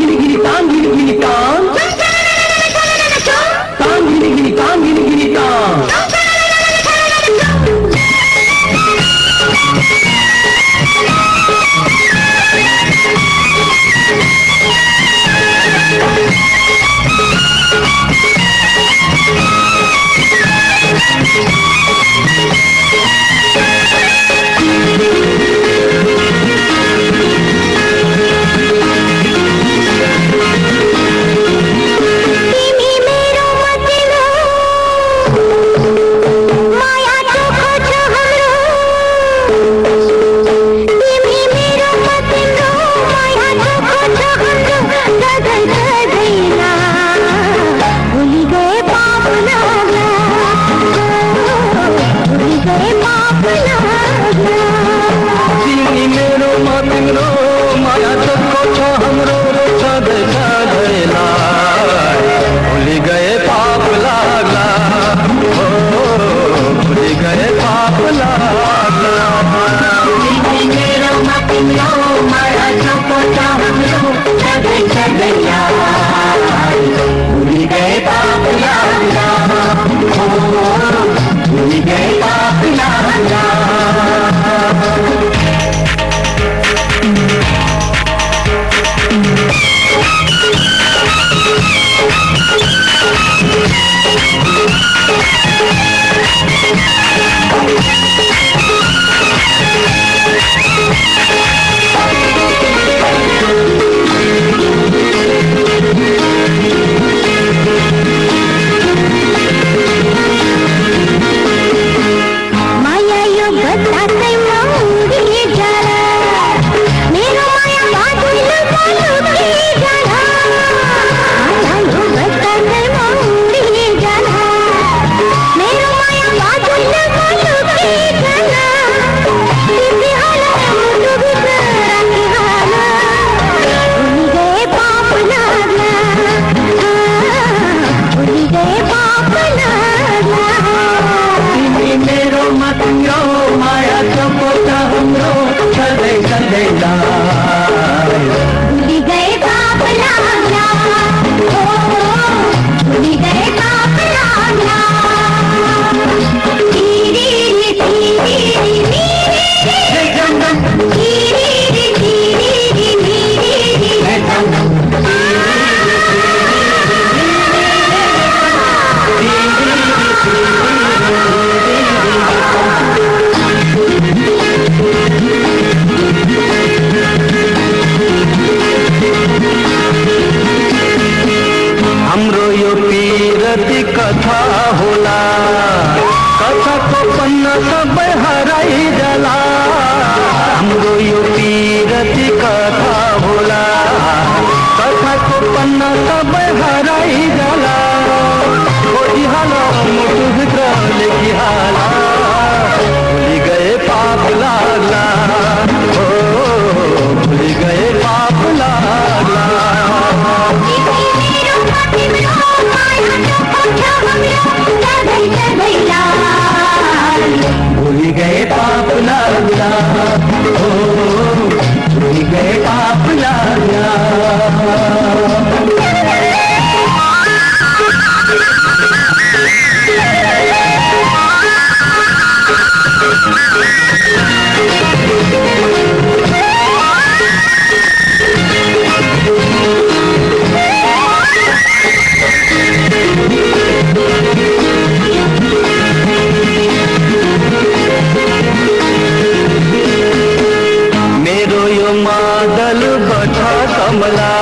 गिली गिली तांग गिली गिली तांग तांग गिली गिली तांग गिली गिली तांग कथा होला कथा को पन्ना सब हराई जला हमरो यो पीरती कथा होला कथा को पन्ना सब हराई जला कोई हाला मुझ भितर लेकी हाला भूल गए पाप लागला भूल गए पाप लागला भूल गए पाप लागला भूल गए पाप लागला मेरो यो मादल बठा कमला